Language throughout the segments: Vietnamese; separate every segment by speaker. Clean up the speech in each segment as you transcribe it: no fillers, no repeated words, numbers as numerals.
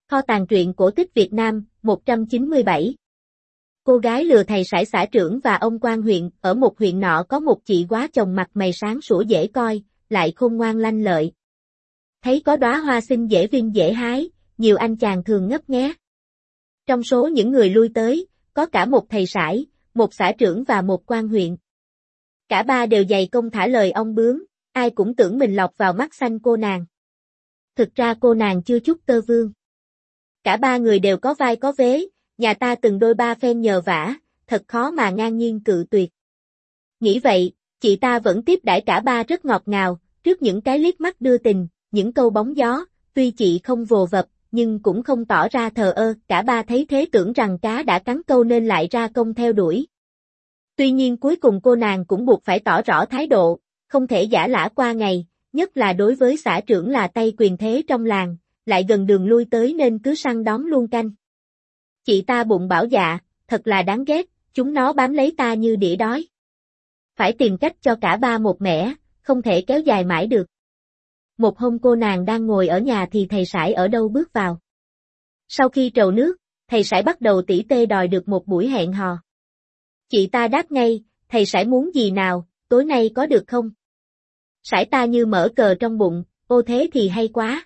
Speaker 1: Kho tàng truyện cổ tích Việt Nam, 197. Cô gái lừa thầy sãi xã trưởng và ông quan huyện. Ở một huyện nọ có một chị quá chồng mặt mày sáng sủa dễ coi, lại khôn ngoan lanh lợi. Thấy có đóa hoa xinh dễ vinh dễ hái, nhiều anh chàng thường ngấp nghé. Trong số những người lui tới, có cả một thầy sãi, một xã trưởng và một quan huyện. Cả ba đều dày công thả lời ong bướm, ai cũng tưởng mình lọt vào mắt xanh cô nàng. Thực ra cô nàng chưa chút tơ vương. Cả ba người đều có vai có vế, nhà ta từng đôi ba phen nhờ vả, thật khó mà ngang nhiên cự tuyệt. Nghĩ vậy, chị ta vẫn tiếp đãi cả ba rất ngọt ngào, trước những cái liếc mắt đưa tình, những câu bóng gió, tuy chị không vồ vập, nhưng cũng không tỏ ra thờ ơ, cả ba thấy thế tưởng rằng cá đã cắn câu nên lại ra công theo đuổi. Tuy nhiên cuối cùng cô nàng cũng buộc phải tỏ rõ thái độ, không thể giả lả qua ngày, nhất là đối với xã trưởng là tay quyền thế trong làng, lại gần đường lui tới nên cứ săn đón luôn canh. Chị ta bụng bảo dạ, thật là đáng ghét, chúng nó bám lấy ta như đĩa đói. Phải tìm cách cho cả ba một mẻ, không thể kéo dài mãi được. Một hôm cô nàng đang ngồi ở nhà thì thầy sãi ở đâu bước vào. Sau khi trầu nước, thầy sãi bắt đầu tỉ tê đòi được một buổi hẹn hò. Chị ta đáp ngay, thầy sãi muốn gì nào, tối nay có được không? Sãi ta như mở cờ trong bụng, ô thế thì hay quá.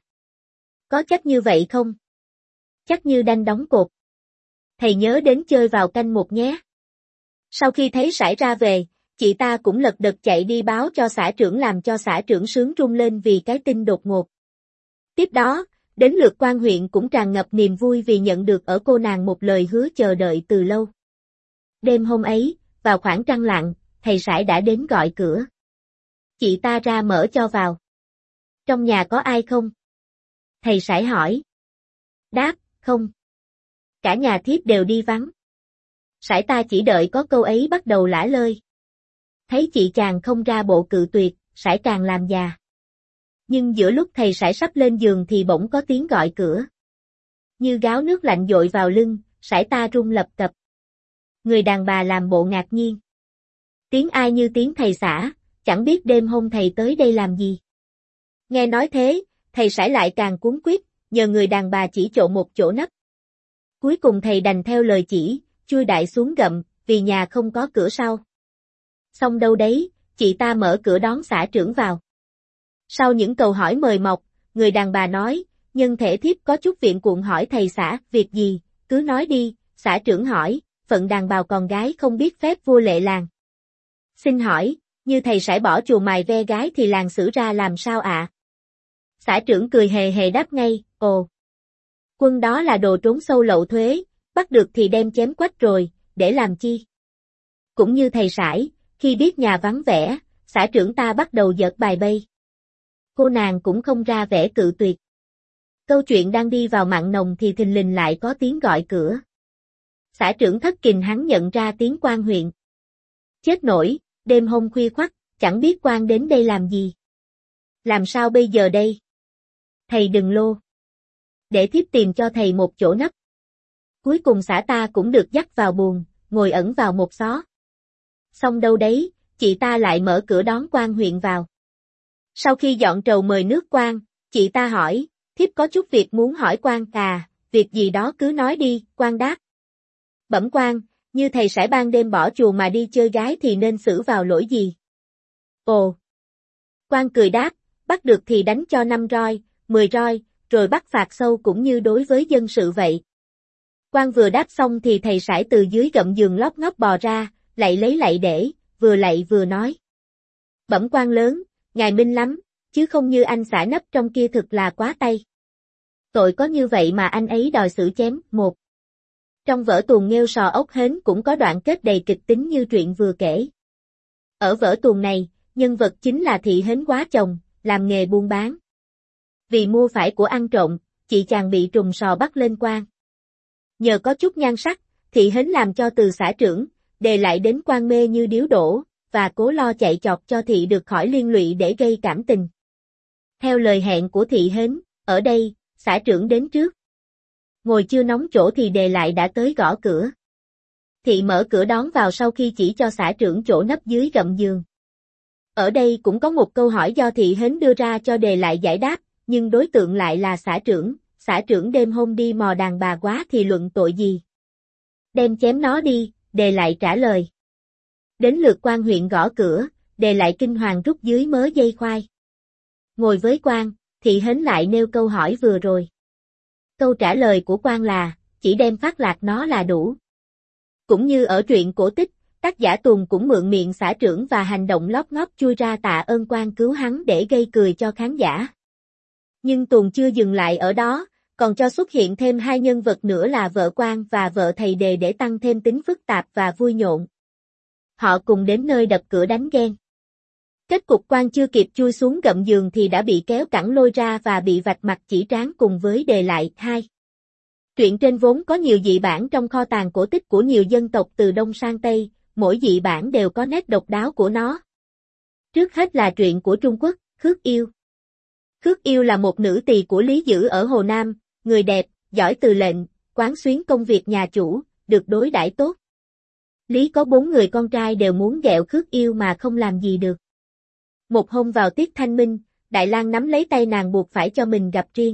Speaker 1: Có chắc như vậy không? Chắc như đanh đóng cột. Thầy nhớ đến chơi vào canh một nhé. Sau khi thấy sãi ra về, chị ta cũng lật đật chạy đi báo cho xã trưởng làm cho xã trưởng sướng run lên vì cái tin đột ngột. Tiếp đó, đến lượt quan huyện cũng tràn ngập niềm vui vì nhận được ở cô nàng một lời hứa chờ đợi từ lâu. Đêm hôm ấy, vào khoảng trăng lặng, thầy sãi đã đến gọi cửa. Chị ta ra mở cho vào. Trong nhà có ai không? Thầy sãi hỏi. Đáp, không. Cả nhà thiếp đều đi vắng. Sãi ta chỉ đợi có câu ấy bắt đầu lả lơi. Thấy chị chàng không ra bộ cự tuyệt, sãi càng làm già. Nhưng giữa lúc thầy sãi sắp lên giường thì bỗng có tiếng gọi cửa. Như gáo nước lạnh dội vào lưng, sãi ta run lập cập. Người đàn bà làm bộ ngạc nhiên. Tiếng ai như tiếng thầy xã, chẳng biết đêm hôm thầy tới đây làm gì. Nghe nói thế, thầy sãi lại càng cuống quýt, nhờ người đàn bà chỉ chỗ một chỗ nấp. Cuối cùng thầy đành theo lời chỉ, chui đại xuống gậm, vì nhà không có cửa sau. Xong đâu đấy, chị ta mở cửa đón xã trưởng vào. Sau những câu hỏi mời mọc, người đàn bà nói, nhân thể thiếp có chút viện cuộn hỏi thầy xã, việc gì, cứ nói đi, xã trưởng hỏi, phận đàn bào con gái không biết phép vua lệ làng. Xin hỏi, như thầy sãi bỏ chùa mài ve gái thì làng xử ra làm sao ạ? Xã trưởng cười hề hề đáp ngay, ồ. Quân đó là đồ trốn sâu lậu thuế, bắt được thì đem chém quách rồi, để làm chi? Cũng như thầy sãi, khi biết nhà vắng vẻ, xã trưởng ta bắt đầu dợt bài bay. Cô nàng cũng không ra vẻ cự tuyệt. Câu chuyện đang đi vào mặn nồng thì thình lình lại có tiếng gọi cửa. Xã trưởng thất kinh hắn nhận ra tiếng quan huyện. Chết nổi, đêm hôm khuya khoắt, chẳng biết quan đến đây làm gì. Làm sao bây giờ đây? Thầy đừng lô. Để thiếp tìm cho thầy một chỗ nấp. Cuối cùng xã ta cũng được dắt vào buồng, ngồi ẩn vào một xó. Xong đâu đấy, chị ta lại mở cửa đón quan huyện vào. Sau khi dọn trầu mời nước quan, chị ta hỏi, thiếp có chút việc muốn hỏi quan à, việc gì đó cứ nói đi, quan đáp. Bẩm quan, như thầy sãi ban đêm bỏ chùa mà đi chơi gái thì nên xử vào lỗi gì? Ồ! Quan cười đáp, bắt được thì đánh cho 5 roi, 10 roi, rồi bắt phạt sâu cũng như đối với dân sự vậy. Quan vừa đáp xong thì thầy sãi từ dưới gậm giường lóp ngóp bò ra, lạy để, vừa lạy vừa nói. Bẩm quan lớn, ngài minh lắm, chứ không như anh xã nấp trong kia thực là quá tay. Tội có như vậy mà anh ấy đòi xử chém, một. Trong vở tuồng nghêu sò ốc hến cũng có đoạn kết đầy kịch tính như truyện vừa kể. Ở vở tuồng này, nhân vật chính là thị hến quá chồng, làm nghề buôn bán. Vì mua phải của ăn trộm, chị chàng bị trùng sò bắt lên quan. Nhờ có chút nhan sắc, thị hến làm cho từ xã trưởng, đề lại đến quan mê như điếu đổ, và cố lo chạy chọt cho thị được khỏi liên lụy để gây cảm tình. Theo lời hẹn của thị hến, ở đây, xã trưởng đến trước. Ngồi chưa nóng chỗ thì đề lại đã tới gõ cửa. Thị mở cửa đón vào sau khi chỉ cho xã trưởng chỗ nấp dưới gậm giường. Ở đây cũng có một câu hỏi do thị hến đưa ra cho đề lại giải đáp, nhưng đối tượng lại là xã trưởng. xã trưởng đêm hôm đi mò đàn bà quá thì luận tội gì? Đem chém nó đi, Đề lại trả lời. Đến lượt quan huyện gõ cửa, Đề lại kinh hoàng rút dưới mớ dây khoai. Ngồi với quan, Thị Hến lại nêu câu hỏi vừa rồi. Câu trả lời của quan là, chỉ đem phát lạc nó là đủ. Cũng như ở truyện cổ tích, tác giả Tùng cũng mượn miệng xã trưởng và hành động lóp ngóp chui ra tạ ơn quan cứu hắn để gây cười cho khán giả. Nhưng Tùng chưa dừng lại ở đó, còn cho xuất hiện thêm hai nhân vật nữa là vợ quan và vợ thầy Đề để tăng thêm tính phức tạp và vui nhộn. Họ cùng đến nơi đập cửa đánh ghen. Kết cục quan chưa kịp chui xuống gầm giường thì đã bị kéo cẳng lôi ra và bị vạch mặt chỉ trán cùng với Đề lại. 2. Truyện trên vốn có nhiều dị bản trong kho tàng cổ tích của nhiều dân tộc từ Đông sang Tây, mỗi dị bản đều có nét độc đáo của nó. Trước hết là truyện của Trung Quốc, Khước Yêu. Khước Yêu là một nữ tỳ của Lý Dữ ở Hồ Nam, người đẹp, giỏi từ lệnh, quán xuyến công việc nhà chủ, được đối đãi tốt. Lý có 4 người con trai đều muốn ghẹo Khước Yêu mà không làm gì được. Một hôm vào tiết thanh minh, Đại Lang nắm lấy tay nàng buộc phải cho mình gặp riêng.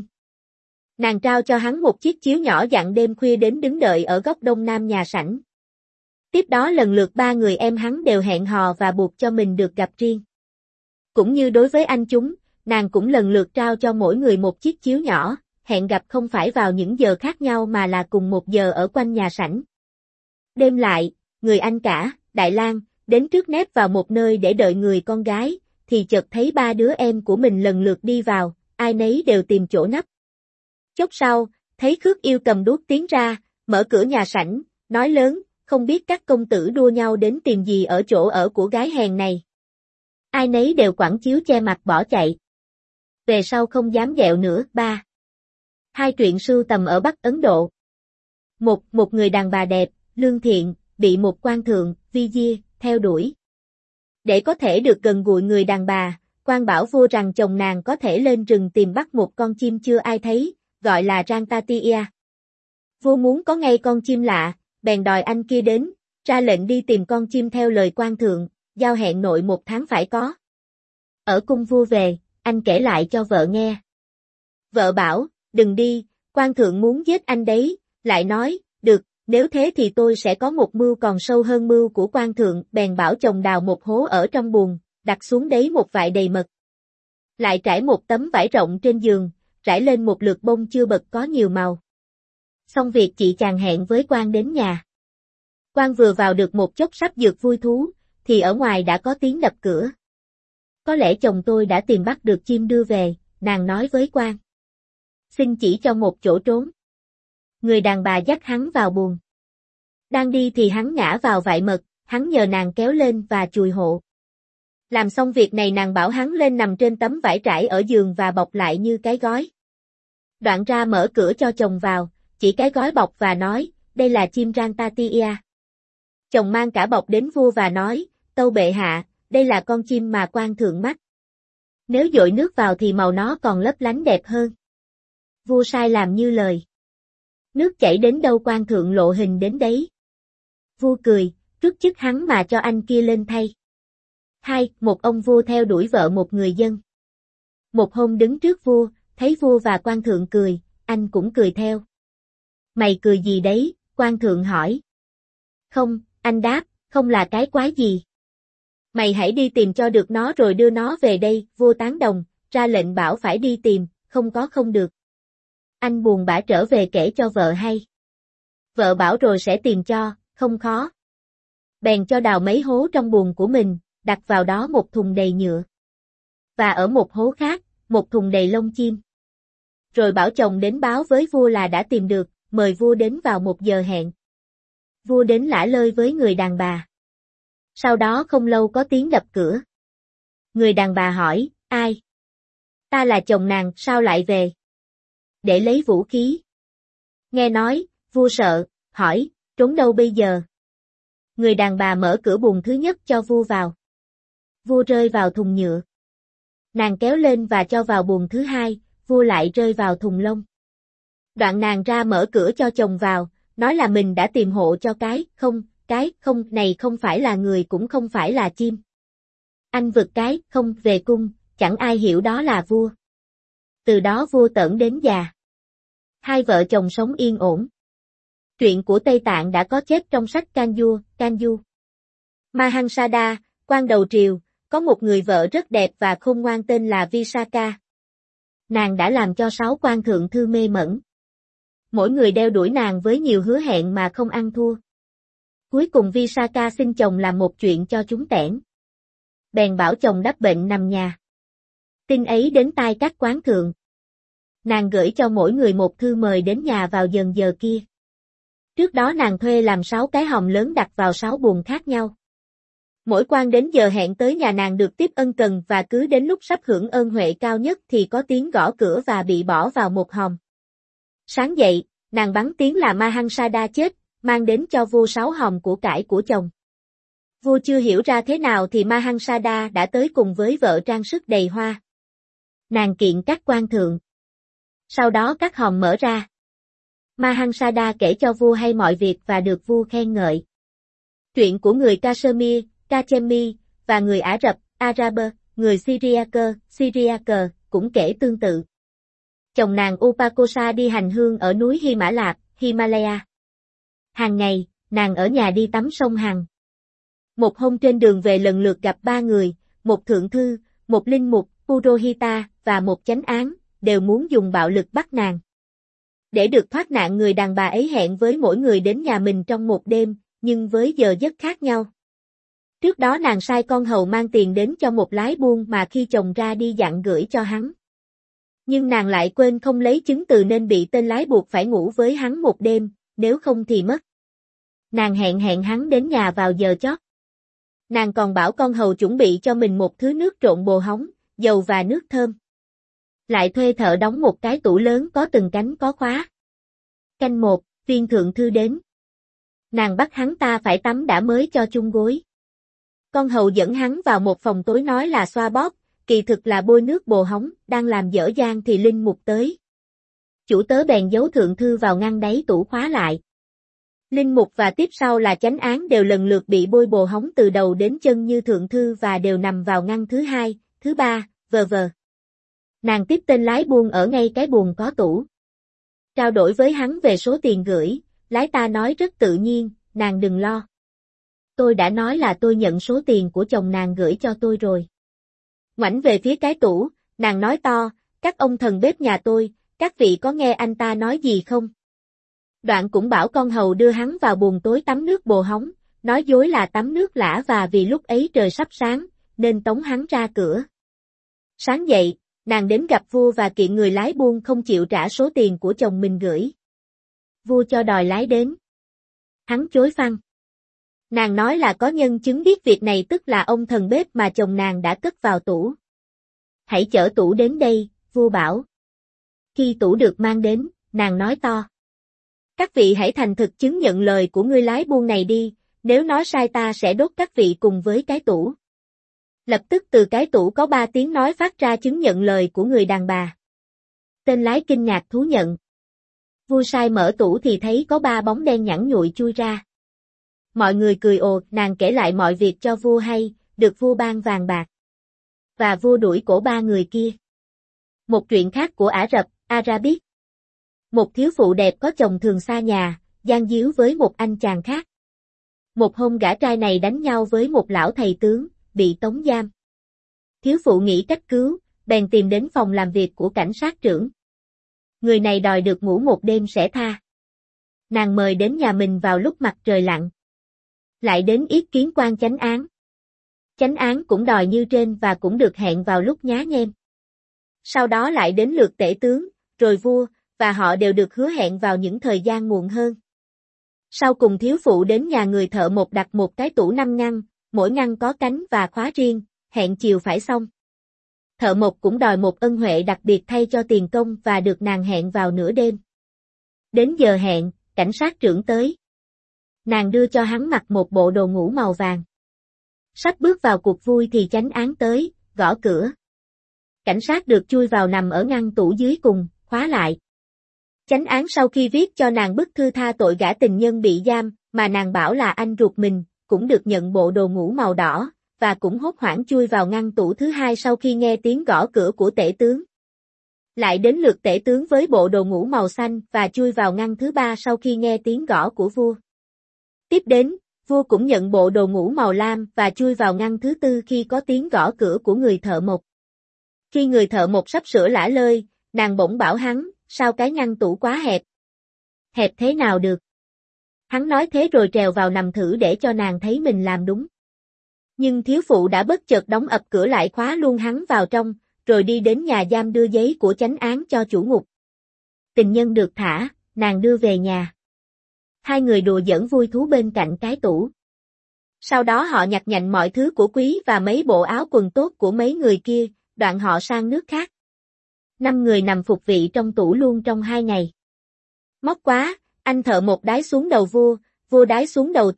Speaker 1: Nàng trao cho hắn một chiếc chiếu nhỏ dặn đêm khuya đến đứng đợi ở góc đông nam nhà sảnh. Tiếp đó lần lượt 3 người em hắn đều hẹn hò và buộc cho mình được gặp riêng. Cũng như đối với anh chúng, nàng cũng lần lượt trao cho mỗi người một chiếc chiếu nhỏ, hẹn gặp không phải vào những giờ khác nhau mà là cùng một giờ ở quanh nhà sảnh. Đêm lại, người anh cả, Đại Lang, đến trước nép vào một nơi để đợi người con gái, thì chợt thấy 3 đứa em của mình lần lượt đi vào, ai nấy đều tìm chỗ nấp. Chốc sau, thấy Khước Yêu cầm đuốc tiến ra, mở cửa nhà sảnh, nói lớn, không biết các công tử đua nhau đến tìm gì ở chỗ ở của gái hèn này. Ai nấy đều quẳng chiếu che mặt bỏ chạy. Về sau không dám ghẹo nữa. 3. Hai truyện sưu tầm ở Bắc Ấn Độ. Một người đàn bà đẹp, lương thiện, bị một quan thượng, Vizir, theo đuổi. Để có thể được gần gũi người đàn bà, quan bảo vua rằng chồng nàng có thể lên rừng tìm bắt một con chim chưa ai thấy, gọi là Rantatia. Vua muốn có ngay con chim lạ, bèn đòi anh kia đến, ra lệnh đi tìm con chim theo lời quan thượng, giao hẹn nội 1 tháng phải có. Ở cung vua về, anh kể lại cho vợ nghe. Vợ bảo, đừng đi, quan thượng muốn giết anh đấy, lại nói, được, nếu thế thì tôi sẽ có một mưu còn sâu hơn mưu của quan thượng, bèn bảo chồng đào một hố ở trong buồng, đặt xuống đấy một vại đầy mật. Lại trải một tấm vải rộng trên giường, trải lên một lượt bông chưa bật có nhiều màu. Xong việc chị chàng hẹn với quan đến nhà. Quan vừa vào được một chốc sắp dược vui thú, thì ở ngoài đã có tiếng đập cửa. Có lẽ chồng tôi đã tìm bắt được chim đưa về, nàng nói với quan. Xin chỉ cho một chỗ trốn. Người đàn bà dắt hắn vào buồng. Đang đi thì hắn ngã vào vại mật, hắn nhờ nàng kéo lên và chùi hộ. Làm xong việc này nàng bảo hắn lên nằm trên tấm vải trải ở giường và bọc lại như cái gói. Đoạn ra mở cửa cho chồng vào, chỉ cái gói bọc và nói, đây là chim Rantatia. Chồng mang cả bọc đến vua và nói, tâu bệ hạ, đây là con chim mà quan thượng mắt. Nếu dội nước vào thì màu nó còn lấp lánh đẹp hơn. Vua sai làm như lời. Nước chảy đến đâu quan thượng lộ hình đến đấy. Vua cười, rút chức hắn mà cho anh kia lên thay. 2. Một ông vua theo đuổi vợ một người dân. Một hôm đứng trước vua, thấy vua và quan thượng cười, anh cũng cười theo. Mày cười gì đấy, quan thượng hỏi. Không, anh đáp, không là cái quái gì. Mày hãy đi tìm cho được nó rồi đưa nó về đây, vua tán đồng, ra lệnh bảo phải đi tìm, không có không được. Anh buồn bã trở về kể cho vợ hay. Vợ bảo rồi sẽ tìm cho, không khó. Bèn cho đào mấy hố trong buồng của mình, đặt vào đó một thùng đầy nhựa. Và ở một hố khác, một thùng đầy lông chim. Rồi bảo chồng đến báo với vua là đã tìm được, mời vua đến vào một giờ hẹn. Vua đến lả lơi với người đàn bà. Sau đó không lâu có tiếng đập cửa. Người đàn bà hỏi, ai? Ta là chồng nàng, sao lại về? Để lấy vũ khí. Nghe nói, vua sợ, hỏi, trốn đâu bây giờ? Người đàn bà mở cửa buồng thứ nhất cho vua vào. Vua rơi vào thùng nhựa. Nàng kéo lên và cho vào buồng thứ hai, vua lại rơi vào thùng lông. Đoạn nàng ra mở cửa cho chồng vào, nói là mình đã tìm hộ cho cái không này không phải là người cũng không phải là chim. Anh vực cái không về cung, chẳng ai hiểu đó là vua. Từ đó vua tởn đến già. Hai vợ chồng sống yên ổn. Truyện của Tây Tạng đã có chép trong sách Kanju. Mahansada, quan đầu triều, có một người vợ rất đẹp và khôn ngoan tên là Visakha. Nàng đã làm cho 6 quan thượng thư mê mẩn. Mỗi người đeo đuổi nàng với nhiều hứa hẹn mà không ăn thua. Cuối cùng Visakha xin chồng làm một chuyện cho chúng tẻn. Bèn bảo chồng đắp bệnh nằm nhà. Tin ấy đến tai các quán thượng. Nàng gửi cho mỗi người một thư mời đến nhà vào giờ kia. Trước đó nàng thuê làm 6 cái hòm lớn đặt vào 6 buồng khác nhau. Mỗi quan đến giờ hẹn tới nhà nàng được tiếp ân cần và cứ đến lúc sắp hưởng ơn huệ cao nhất thì có tiếng gõ cửa và bị bỏ vào một hòm. Sáng dậy, nàng bắn tiếng là Mahansada chết, mang đến cho vua 6 hòm của cải của chồng. Vua chưa hiểu ra thế nào thì Mahansada đã tới cùng với vợ trang sức đầy hoa. Nàng kiện các quan thượng. Sau đó các hòm mở ra. Mahansada kể cho vua hay mọi việc và được vua khen ngợi. Chuyện của người Kashmir, Kachemi, và người Ả Rập, Araber, người Syriac, cũng kể tương tự. Chồng nàng Upakosa đi hành hương ở núi Hy Mã Lạp, Himalaya. Hàng ngày, nàng ở nhà đi tắm sông Hằng. Một hôm trên đường về lần lượt gặp 3 người, một thượng thư, một linh mục, Purohita, và một chánh án, đều muốn dùng bạo lực bắt nàng. Để được thoát nạn người đàn bà ấy hẹn với mỗi người đến nhà mình trong một đêm, nhưng với giờ giấc khác nhau. Trước đó nàng sai con hầu mang tiền đến cho một lái buôn mà khi chồng ra đi dặn gửi cho hắn. Nhưng nàng lại quên không lấy chứng từ nên bị tên lái buộc phải ngủ với hắn một đêm, nếu không thì mất. Nàng hẹn hắn đến nhà vào giờ chót. Nàng còn bảo con hầu chuẩn bị cho mình một thứ nước trộn bồ hóng, dầu và nước thơm. Lại thuê thợ đóng một cái tủ lớn có từng cánh có khóa. Canh 1, viên thượng thư đến. Nàng bắt hắn ta phải tắm đã mới cho chung gối. Con hầu dẫn hắn vào một phòng tối nói là xoa bóp, kỳ thực là bôi nước bồ hóng, đang làm dở dang thì linh mục tới. Chủ tớ bèn giấu thượng thư vào ngăn đáy tủ khóa lại. Linh mục và tiếp sau là chánh án đều lần lượt bị bôi bồ hóng từ đầu đến chân như thượng thư và đều nằm vào ngăn thứ 2, thứ 3, v.v. Nàng tiếp tên lái buôn ở ngay cái buồng có tủ. Trao đổi với hắn về số tiền gửi, lái ta nói rất tự nhiên, nàng đừng lo. Tôi đã nói là tôi nhận số tiền của chồng nàng gửi cho tôi rồi. Ngoảnh về phía cái tủ, nàng nói to, các ông thần bếp nhà tôi, các vị có nghe anh ta nói gì không? Đoạn cũng bảo con hầu đưa hắn vào buồng tối tắm nước bồ hóng, nói dối là tắm nước lã và vì lúc ấy trời sắp sáng, nên tống hắn ra cửa. Sáng dậy, nàng đến gặp vua và kiện người lái buôn không chịu trả số tiền của chồng mình gửi. Vua cho đòi lái đến. Hắn chối phăng. Nàng nói là có nhân chứng biết việc này tức là ông thần bếp mà chồng nàng đã cất vào tủ. Hãy chở tủ đến đây, vua bảo. Khi tủ được mang đến, nàng nói to. Các vị hãy thành thực chứng nhận lời của người lái buôn này đi, nếu nói sai ta sẽ đốt các vị cùng với cái tủ. Lập tức từ cái tủ có 3 tiếng nói phát ra chứng nhận lời của người đàn bà. Tên lái kinh ngạc thú nhận. Vua sai mở tủ thì thấy có 3 bóng đen nhẵn nhụi chui ra. Mọi người cười ồ, nàng kể lại mọi việc cho vua hay, được vua ban vàng bạc. Và vua đuổi cổ 3 người kia. Một chuyện khác của Ả Rập, Arabic. Một thiếu phụ đẹp có chồng thường xa nhà, gian díu với một anh chàng khác. Một hôm gã trai này đánh nhau với một lão thầy tướng, bị tống giam. Thiếu phụ nghĩ cách cứu, bèn tìm đến phòng làm việc của cảnh sát trưởng. Người này đòi được ngủ một đêm sẽ tha. Nàng mời đến nhà mình vào lúc mặt trời lặn. Lại đến yết kiến quan chánh án. Chánh án cũng đòi như trên và cũng được hẹn vào lúc nhá nhem. Sau đó lại đến lượt tể tướng, rồi vua, và họ đều được hứa hẹn vào những thời gian muộn hơn. Sau cùng thiếu phụ đến nhà người thợ một đặt một cái tủ 5 ngăn, mỗi ngăn có cánh và khóa riêng, hẹn chiều phải xong. Thợ mộc cũng đòi một ân huệ đặc biệt thay cho tiền công và được nàng hẹn vào nửa đêm. Đến giờ hẹn, cảnh sát trưởng tới. Nàng đưa cho hắn mặc một bộ đồ ngủ màu vàng. Sắp bước vào cuộc vui thì chánh án tới, gõ cửa. Cảnh sát được chui vào nằm ở ngăn tủ dưới cùng, khóa lại. Chánh án sau khi viết cho nàng bức thư tha tội gã tình nhân bị giam, mà nàng bảo là anh ruột mình, cũng được nhận bộ đồ ngủ màu đỏ, và cũng hốt hoảng chui vào ngăn tủ thứ 2 sau khi nghe tiếng gõ cửa của tể tướng. Lại đến lượt tể tướng với bộ đồ ngũ màu xanh và chui vào ngăn thứ ba sau khi nghe tiếng gõ của vua. Tiếp đến, vua cũng nhận bộ đồ ngũ màu lam và chui vào ngăn thứ tư khi có tiếng gõ cửa của người thợ mộc. Khi người thợ mộc sắp sửa lả lơi, nàng bỗng bảo hắn, sao cái ngăn tủ quá hẹp? Hẹp thế nào được? Hắn nói thế rồi trèo vào nằm thử để cho nàng thấy mình làm đúng. Nhưng thiếu phụ đã bất chợt đóng ập cửa lại khóa luôn hắn vào trong, rồi đi đến nhà giam đưa giấy của chánh án cho chủ ngục. Tình nhân được thả, nàng đưa về nhà. Hai người đùa giỡn vui thú bên cạnh cái tủ. Sau đó họ nhặt nhạnh mọi thứ của quý và mấy bộ áo quần tốt của mấy người kia, đoạn họ sang nước khác. 5 người nằm phục vị trong tủ luôn trong 2 ngày. Móc quá, anh thợ một đái xuống đầu vua, vua đái xuống đầu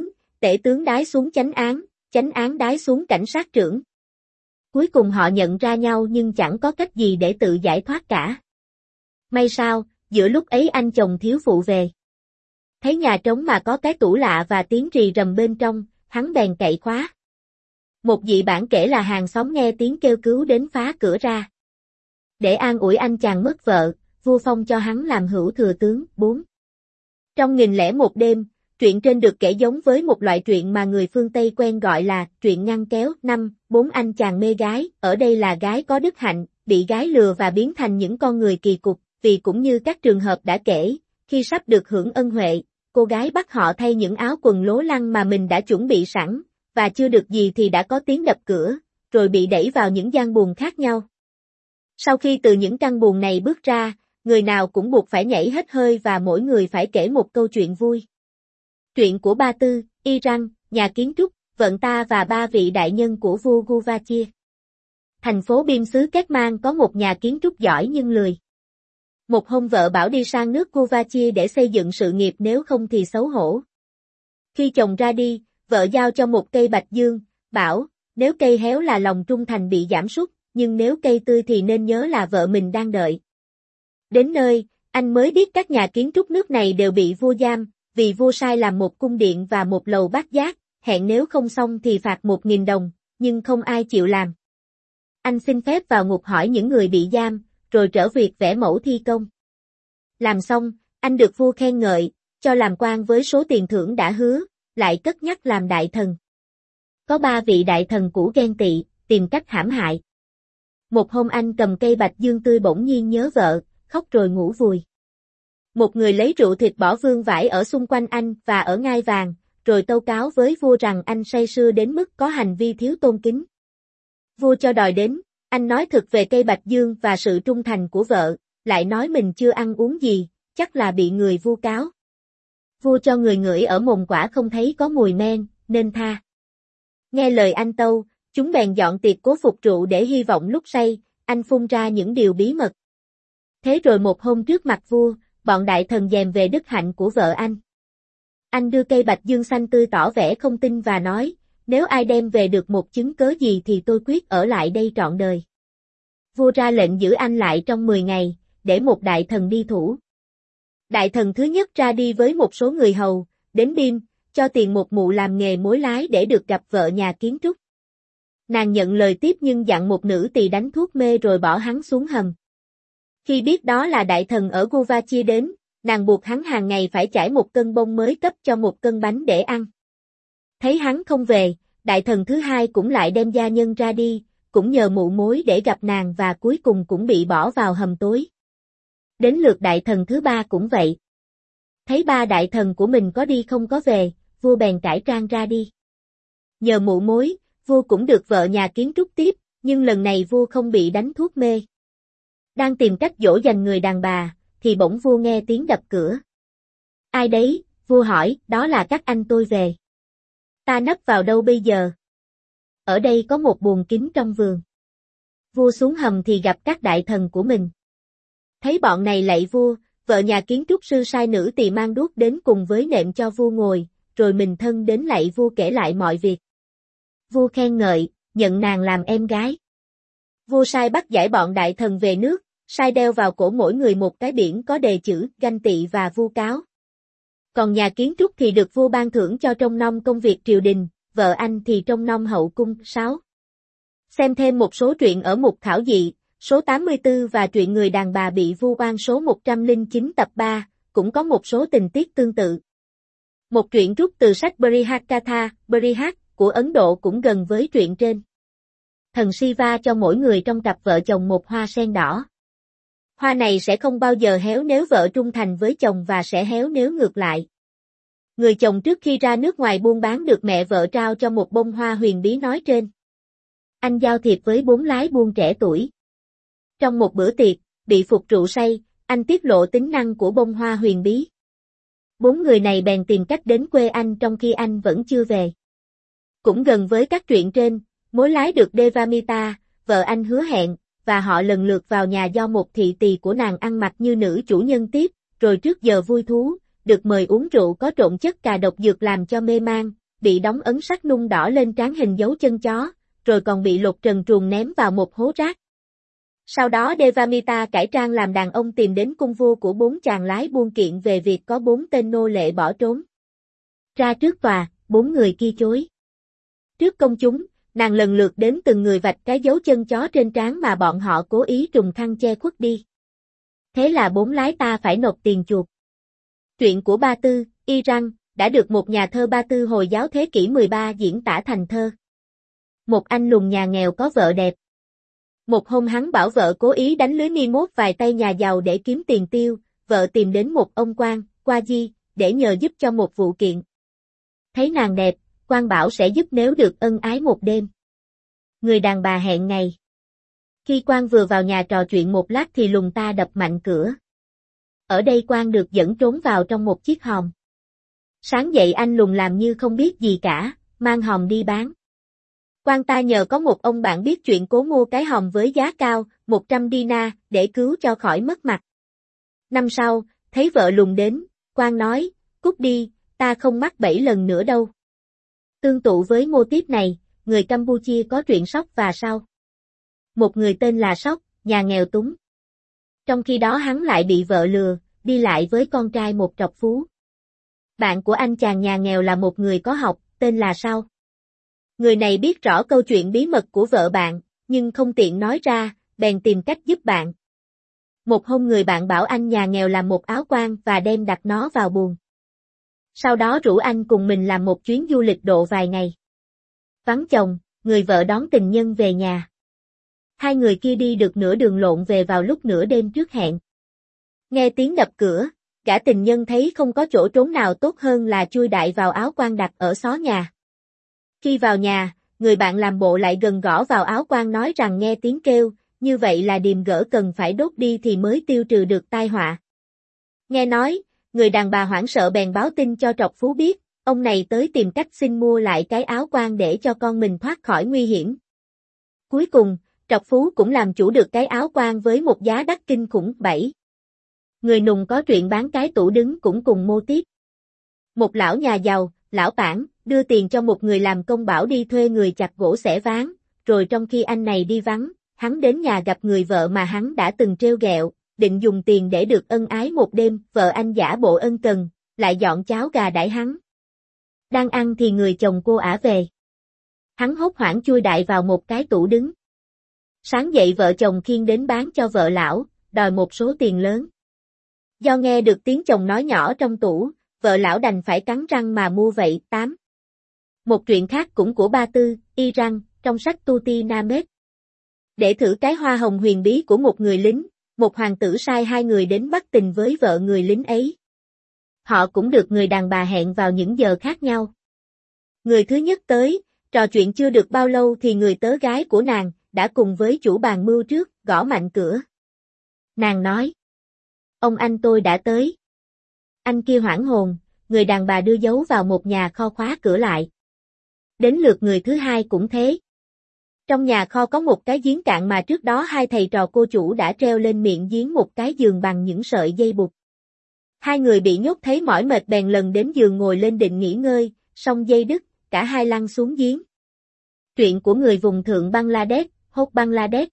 Speaker 1: tể tướng đái xuống chánh án đái xuống cảnh sát trưởng. Cuối cùng họ nhận ra nhau nhưng chẳng có cách gì để tự giải thoát cả. May sao, giữa lúc ấy anh chồng thiếu phụ về. Thấy nhà trống mà có cái tủ lạ và tiếng rì rầm bên trong, hắn bèn cậy khóa. Một dị bản kể là hàng xóm nghe tiếng kêu cứu đến phá cửa ra. Để an ủi anh chàng mất vợ, vua phong cho hắn làm hữu thừa tướng. 4. Trong 1001 đêm, truyện trên được kể giống với một loại truyện mà người phương Tây quen gọi là truyện ngăn kéo. 5. 4 anh chàng mê gái, ở đây là gái có đức hạnh, bị gái lừa và biến thành những con người kỳ cục, vì cũng như các trường hợp đã kể, khi sắp được hưởng ân huệ, cô gái bắt họ thay những áo quần lố lăng mà mình đã chuẩn bị sẵn, và chưa được gì thì đã có tiếng đập cửa, rồi bị đẩy vào những gian buồng khác nhau. Sau khi từ những căn buồng này bước ra, người nào cũng buộc phải nhảy hết hơi và mỗi người phải kể một câu chuyện vui. Truyện của Ba Tư, Iran, nhà kiến trúc, Vận Ta và 3 vị đại nhân của vua Guvachia. Thành phố biên xứ Kết Mang có một nhà kiến trúc giỏi nhưng lười. Một hôm vợ bảo đi sang nước Guvachia để xây dựng sự nghiệp nếu không thì xấu hổ. Khi chồng ra đi, vợ giao cho một cây bạch dương, bảo, nếu cây héo là lòng trung thành bị giảm sút, nhưng nếu cây tươi thì nên nhớ là vợ mình đang đợi. Đến nơi, anh mới biết các nhà kiến trúc nước này đều bị vua giam, vì vua sai làm một cung điện và một lầu bát giác, hẹn nếu không xong thì phạt 1.000 đồng, nhưng không ai chịu làm. Anh xin phép vào ngục hỏi những người bị giam, rồi trở việc vẽ mẫu thi công. Làm xong, anh được vua khen ngợi, cho làm quan với số tiền thưởng đã hứa, lại cất nhắc làm đại thần. Có 3 vị đại thần cũ ghen tị, tìm cách hãm hại. Một hôm anh cầm cây bạch dương tươi bỗng nhiên nhớ vợ, khóc rồi ngủ vùi. Một người lấy rượu thịt bỏ vương vãi ở xung quanh anh và ở ngai vàng, rồi tâu cáo với vua rằng anh say sưa đến mức có hành vi thiếu tôn kính. Vua cho đòi đến, anh nói thực về cây bạch dương và sự trung thành của vợ, lại nói mình chưa ăn uống gì, chắc là bị người vu cáo. Vua cho người ngửi ở mồm quả không thấy có mùi men, nên tha. Nghe lời anh tâu, chúng bèn dọn tiệc cố phục rượu để hy vọng lúc say, anh phun ra những điều bí mật. Thế rồi một hôm trước mặt vua, bọn đại thần dèm về đức hạnh của vợ anh. Anh đưa cây bạch dương xanh tươi tỏ vẻ không tin và nói, nếu ai đem về được một chứng cớ gì thì tôi quyết ở lại đây trọn đời. Vua ra lệnh giữ anh lại trong 10 ngày, để một đại thần đi thủ. Đại thần thứ nhất ra đi với một số người hầu, đến Bim, cho tiền một mụ làm nghề mối lái để được gặp vợ nhà kiến trúc. Nàng nhận lời tiếp nhưng dặn một nữ tỳ đánh thuốc mê rồi bỏ hắn xuống hầm. Khi biết đó là đại thần ở Guvachia đến, nàng buộc hắn hàng ngày phải chải một cân bông mới cấp cho một cân bánh để ăn. Thấy hắn không về, đại thần thứ hai cũng lại đem gia nhân ra đi, cũng nhờ mụ mối để gặp nàng và cuối cùng cũng bị bỏ vào hầm tối. Đến lượt đại thần thứ ba cũng vậy. Thấy 3 đại thần của mình có đi không có về, vua bèn cải trang ra đi. Nhờ mụ mối, vua cũng được vợ nhà kiến trúc tiếp, nhưng lần này vua không bị đánh thuốc mê. Đang tìm cách dỗ dành người đàn bà, thì bỗng vua nghe tiếng đập cửa. Ai đấy, vua hỏi, đó là các anh tôi về. Ta nấp vào đâu bây giờ? Ở đây có một buồng kín trong vườn. Vua xuống hầm thì gặp các đại thần của mình. Thấy bọn này lạy vua, vợ nhà kiến trúc sư sai nữ tỳ mang đuốc đến cùng với nệm cho vua ngồi, rồi mình thân đến lạy vua kể lại mọi việc. Vua khen ngợi, nhận nàng làm em gái. Vua sai bắt giải bọn đại thần về nước, sai đeo vào cổ mỗi người một cái biển có đề chữ ganh tị và vu cáo. Còn nhà kiến trúc thì được vua ban thưởng cho trông nom công việc triều đình, vợ anh thì trông nom hậu cung. 6. Xem thêm một số truyện ở mục thảo dị, số 84 và truyện Người đàn bà bị vu oan số 109 tập 3, cũng có một số tình tiết tương tự. Một truyện rút từ sách Brihatkatha, Brihat, của Ấn Độ cũng gần với truyện trên. Thần Shiva cho mỗi người trong cặp vợ chồng một hoa sen đỏ. Hoa này sẽ không bao giờ héo nếu vợ trung thành với chồng và sẽ héo nếu ngược lại. Người chồng trước khi ra nước ngoài buôn bán được mẹ vợ trao cho một bông hoa huyền bí nói trên. Anh giao thiệp với 4 lái buôn trẻ tuổi. Trong một bữa tiệc, bị phục rượu say, anh tiết lộ tính năng của bông hoa huyền bí. 4 người này bèn tìm cách đến quê anh trong khi anh vẫn chưa về. Cũng gần với các truyện trên, mối lái được Devamita, vợ anh hứa hẹn, và họ lần lượt vào nhà do một thị tỳ của nàng ăn mặc như nữ chủ nhân tiếp, rồi trước giờ vui thú, được mời uống rượu có trộn chất cà độc dược làm cho mê man, bị đóng ấn sắt nung đỏ lên trán hình dấu chân chó, rồi còn bị lột trần truồng ném vào một hố rác. Sau đó Devamita cải trang làm đàn ông tìm đến cung vua của 4 chàng lái buôn kiện về việc có 4 tên nô lệ bỏ trốn. Ra trước tòa, 4 người kia chối. Trước công chúng, nàng lần lượt đến từng người vạch cái dấu chân chó trên trán mà bọn họ cố ý trùng khăn che khuất đi. Thế là 4 lái ta phải nộp tiền chuộc. Truyện của Ba Tư, Iran, đã được một nhà thơ Ba Tư Hồi giáo thế kỷ 13 diễn tả thành thơ. Một anh lùn nhà nghèo có vợ đẹp. Một hôm hắn bảo vợ cố ý đánh lưới ni mốt vài tay nhà giàu để kiếm tiền tiêu, vợ tìm đến một ông quan, Qua Di, để nhờ giúp cho một vụ kiện. Thấy nàng đẹp, quan bảo sẽ giúp nếu được ân ái một đêm. Người đàn bà hẹn ngày. Khi quan vừa vào nhà trò chuyện một lát thì lùn ta đập mạnh cửa. Ở đây quan được dẫn trốn vào trong một chiếc hòm. Sáng dậy anh lùn làm như không biết gì cả, mang hòm đi bán. Quan ta nhờ có một ông bạn biết chuyện cố mua cái hòm với giá cao, 100 dinar, để cứu cho khỏi mất mặt. Năm sau, thấy vợ lùn đến, quan nói, cút đi, ta không mắc bẫy lần nữa đâu. Tương tự với mô típ này, người Campuchia có truyện Sóc và Sao. Một người tên là Sóc, nhà nghèo túng. Trong khi đó hắn lại bị vợ lừa, đi lại với con trai một trọc phú. Bạn của anh chàng nhà nghèo là một người có học, tên là Sao. Người này biết rõ câu chuyện bí mật của vợ bạn, nhưng không tiện nói ra, bèn tìm cách giúp bạn. Một hôm người bạn bảo anh nhà nghèo làm một áo quan và đem đặt nó vào buồng. Sau đó rủ anh cùng mình làm một chuyến du lịch độ vài ngày. Vắng chồng, người vợ đón tình nhân về nhà. Hai người kia đi được nửa đường lộn về vào lúc nửa đêm trước hẹn. Nghe tiếng đập cửa, gã tình nhân thấy không có chỗ trốn nào tốt hơn là chui đại vào áo quan đặt ở xó nhà. Khi vào nhà, người bạn làm bộ lại gần gõ vào áo quan nói rằng nghe tiếng kêu, như vậy là điềm gỡ cần phải đốt đi thì mới tiêu trừ được tai họa. Nghe nói, người đàn bà hoảng sợ bèn báo tin cho trọc phú biết, ông này tới tìm cách xin mua lại cái áo quan để cho con mình thoát khỏi nguy hiểm. Cuối cùng, trọc phú cũng làm chủ được cái áo quan với một giá đắt kinh khủng 7. Người nùng có chuyện bán cái tủ đứng cũng cùng mô típ. Một lão nhà giàu, lão Bản, đưa tiền cho một người làm công bảo đi thuê người chặt gỗ xẻ ván, rồi trong khi anh này đi vắng, hắn đến nhà gặp người vợ mà hắn đã từng trêu ghẹo, định dùng tiền để được ân ái một đêm, vợ anh giả bộ ân cần, lại dọn cháo gà đãi hắn. Đang ăn thì người chồng cô ả về. Hắn hốt hoảng chui đại vào một cái tủ đứng. Sáng dậy vợ chồng khiêng đến bán cho vợ lão, đòi một số tiền lớn. Do nghe được tiếng chồng nói nhỏ trong tủ, vợ lão đành phải cắn răng mà mua vậy. 8. Một truyện khác cũng của Ba Tư, Iran, trong sách Tuti Namet. Để thử cái hoa hồng huyền bí của một người lính, một hoàng tử sai 2 người đến bắt tình với vợ người lính ấy. Họ cũng được người đàn bà hẹn vào những giờ khác nhau. Người thứ nhất tới, trò chuyện chưa được bao lâu thì người tớ gái của nàng, đã cùng với chủ bàn mưu trước, gõ mạnh cửa. Nàng nói, ông anh tôi đã tới. Anh kia hoảng hồn, người đàn bà đưa dấu vào một nhà kho khóa cửa lại. Đến lượt người thứ hai cũng thế. Trong nhà kho có một cái giếng cạn mà trước đó 2 thầy trò cô chủ đã treo lên miệng giếng một cái giường bằng những sợi dây buộc. 2 người bị nhốt thấy mỏi mệt bèn lần đến giường ngồi lên định nghỉ ngơi, song dây đứt, cả hai lăn xuống giếng. Truyện của người vùng thượng Bangladesh, Hốt Bangladesh.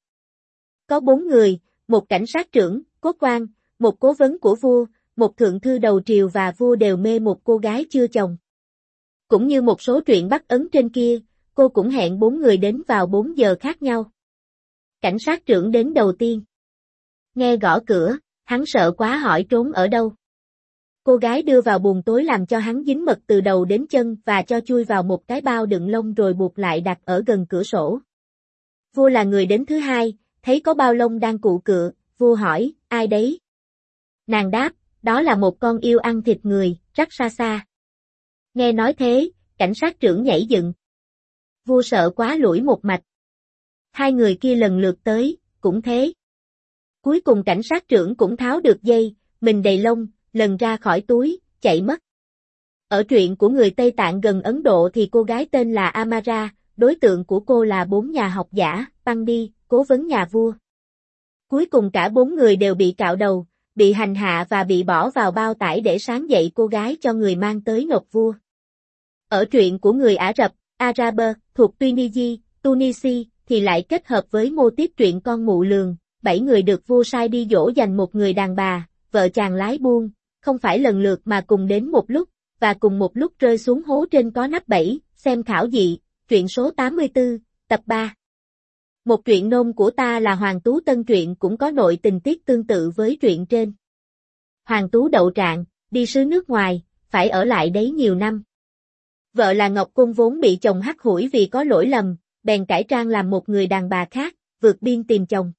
Speaker 1: Có 4 người, một cảnh sát trưởng, cốt quan, một cố vấn của vua, một thượng thư đầu triều và vua đều mê một cô gái chưa chồng. Cũng như một số truyện Bắc Ấn trên kia, cô cũng hẹn 4 người đến vào 4 giờ khác nhau. Cảnh sát trưởng đến đầu tiên. Nghe gõ cửa, hắn sợ quá hỏi trốn ở đâu. Cô gái đưa vào buồng tối làm cho hắn dính mật từ đầu đến chân và cho chui vào một cái bao đựng lông rồi buộc lại đặt ở gần cửa sổ. Vua là người đến thứ hai, thấy có bao lông đang cụ cựa, vua hỏi, ai đấy? Nàng đáp, đó là một con yêu ăn thịt người, Rakshasa. Nghe nói thế, cảnh sát trưởng nhảy dựng. Vua sợ quá lủi một mạch. Hai người kia lần lượt tới, cũng thế. Cuối cùng cảnh sát trưởng cũng tháo được dây, mình đầy lông, lần ra khỏi túi, chạy mất. Ở truyện của người Tây Tạng gần Ấn Độ thì cô gái tên là Amara, đối tượng của cô là 4 nhà học giả, Pandi, cố vấn nhà vua. Cuối cùng cả 4 người đều bị cạo đầu, bị hành hạ và bị bỏ vào bao tải để sáng dậy cô gái cho người mang tới nộp vua. Ở truyện của người Ả Rập, Araber, thuộc Tunisia, thì lại kết hợp với mô típ truyện con mụ lường, 7 người được vua sai đi dỗ dành một người đàn bà, vợ chàng lái buôn, không phải lần lượt mà cùng đến một lúc, và cùng một lúc rơi xuống hố trên có nắp bẫy, xem khảo dị, truyện số 84, tập 3. Một truyện nôm của ta là Hoàng Tú Tân truyện cũng có nội tình tiết tương tự với truyện trên. Hoàng Tú đậu trạng, đi xứ nước ngoài, phải ở lại đấy nhiều năm. Vợ là Ngọc Cung vốn bị chồng hắt hủi vì có lỗi lầm, bèn cải trang làm một người đàn bà khác, vượt biên tìm chồng.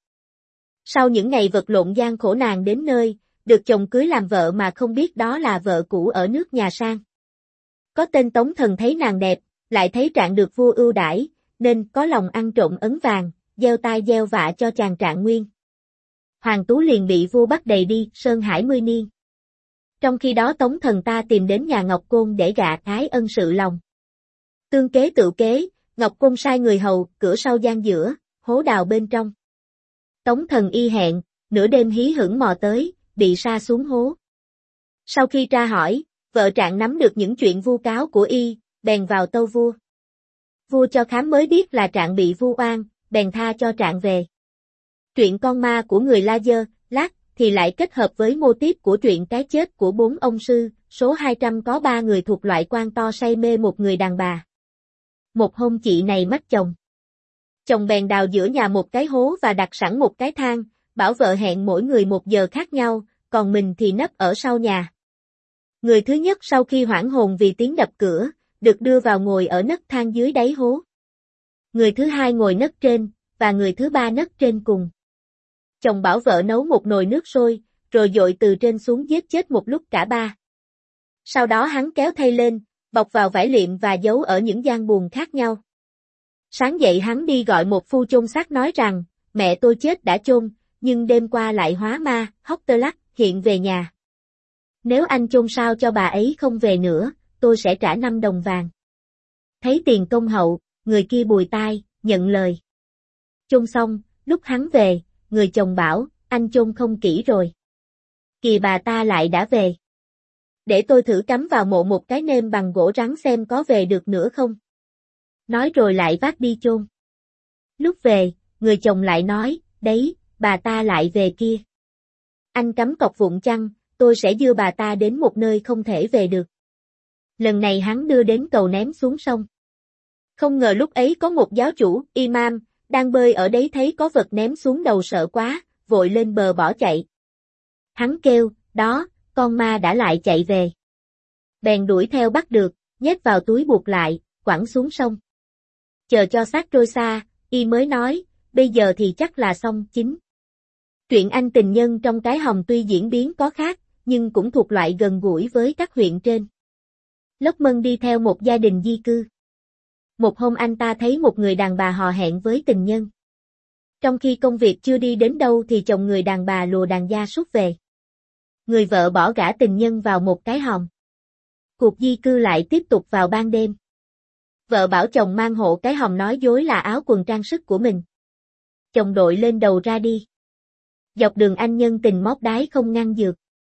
Speaker 1: Sau những ngày vật lộn gian khổ nàng đến nơi, được chồng cưới làm vợ mà không biết đó là vợ cũ ở nước nhà sang. Có tên Tống Thần thấy nàng đẹp, lại thấy Trạng được vua ưu đãi, nên có lòng ăn trộm ấn vàng, gieo tai gieo vạ cho chàng Trạng Nguyên. Hoàng Tú liền bị vua bắt đầy đi Sơn Hải 10 niên. Trong khi đó Tống Thần ta tìm đến nhà Ngọc Côn để gạ Thái ân sự lòng. Tương kế tự kế, Ngọc Côn sai người hầu, cửa sau gian giữa, hố đào bên trong. Tống Thần y hẹn, nửa đêm hí hửng mò tới, bị sa xuống hố. Sau khi tra hỏi, vợ Trạng nắm được những chuyện vu cáo của y, bèn vào tâu vua. Vua cho khám mới biết là Trạng bị vu oan, bèn tha cho Trạng về. Truyện con ma của người La Dơ, Lát, thì lại kết hợp với mô típ của truyện cái chết của 4 ông sư, số 200 có 3 người thuộc loại quan to say mê một người đàn bà. Một hôm chị này mất chồng. Chồng bèn đào giữa nhà một cái hố và đặt sẵn một cái thang, bảo vợ hẹn mỗi người 1 giờ khác nhau, còn mình thì nấp ở sau nhà. Người thứ nhất sau khi hoảng hồn vì tiếng đập cửa, được đưa vào ngồi ở nấc thang dưới đáy hố. Người thứ hai ngồi nấc trên, và người thứ ba nấc trên cùng. Chồng bảo vợ nấu một nồi nước sôi, rồi dội từ trên xuống giết chết một lúc cả ba. Sau đó hắn kéo thây lên, bọc vào vải liệm và giấu ở những gian buồng khác nhau. Sáng dậy hắn đi gọi một phu chôn xác nói rằng, mẹ tôi chết đã chôn, nhưng đêm qua lại hóa ma, Hocterlac, hiện về nhà. Nếu anh chôn sao cho bà ấy không về nữa, tôi sẽ trả 5 đồng vàng. Thấy tiền công hậu, người kia bùi tai, nhận lời. Chôn xong, lúc hắn về, người chồng bảo, anh chôn không kỹ rồi. Kìa bà ta lại đã về. Để tôi thử cắm vào mộ một cái nêm bằng gỗ rắn xem có về được nữa không. Nói rồi lại vác đi chôn. Lúc về, người chồng lại nói, đấy, bà ta lại về kia. Anh cắm cọc vụn chăng, tôi sẽ đưa bà ta đến một nơi không thể về được. Lần này hắn đưa đến cầu ném xuống sông. Không ngờ lúc ấy có một giáo chủ, imam, đang bơi ở đấy thấy có vật ném xuống đầu sợ quá, vội lên bờ bỏ chạy. Hắn kêu, đó, con ma đã lại chạy về. Bèn đuổi theo bắt được, nhét vào túi buộc lại, quẳng xuống sông. Chờ cho xác trôi xa, y mới nói, bây giờ thì chắc là xong chính. Truyện anh tình nhân trong cái hòm tuy diễn biến có khác, nhưng cũng thuộc loại gần gũi với các huyện trên. Lốc Mân đi theo một gia đình di cư. Một hôm anh ta thấy một người đàn bà hò hẹn với tình nhân. Trong khi công việc chưa đi đến đâu thì chồng người đàn bà lùa đàn gia súc về. Người vợ bỏ gả tình nhân vào một cái hòm. Cuộc di cư lại tiếp tục vào ban đêm. Vợ bảo chồng mang hộ cái hòm nói dối là áo quần trang sức của mình. Chồng đội lên đầu ra đi. Dọc đường anh nhân tình móc đái không ngăn dược.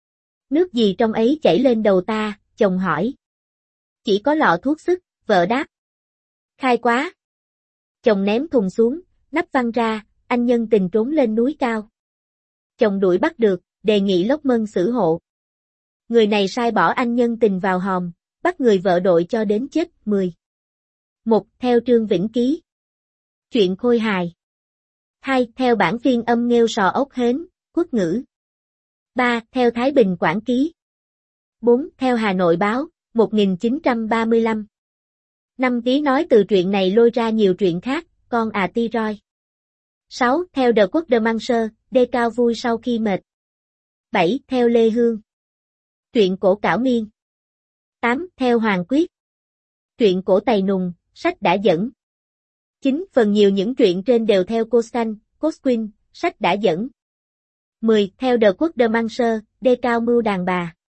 Speaker 1: Nước gì trong ấy chảy lên đầu ta, chồng hỏi. Chỉ có lọ thuốc sức, vợ đáp. Khai quá. Chồng ném thùng xuống, nắp văng ra, anh nhân tình trốn lên núi cao. Chồng đuổi bắt được, đề nghị Lốc Mân xử hộ. Người này sai bỏ anh nhân tình vào hòm, bắt người vợ đội cho đến chết 10. 1. Theo Trương Vĩnh Ký. Chuyện khôi hài. 2. Theo bản phiên âm nghêu sò ốc hến, quốc ngữ. 3. Theo Thái Bình Quảng Ký. 4. Theo Hà Nội Báo, 1935. 5. Ký nói từ truyện này lôi ra nhiều truyện khác, con à ti roi. 6. Theo The Quốc de Manser, đê cao vui sau khi mệt. 7. Theo Lê Hương. Truyện cổ Cảo Miên. 8. Theo Hoàng Quyết. Truyện cổ Tày Nùng, sách đã dẫn. 9. Phần nhiều những truyện trên đều theo Costan, Cosquin, sách đã dẫn. 10. Theo The Quốc de Manser, đê cao mưu đàn bà.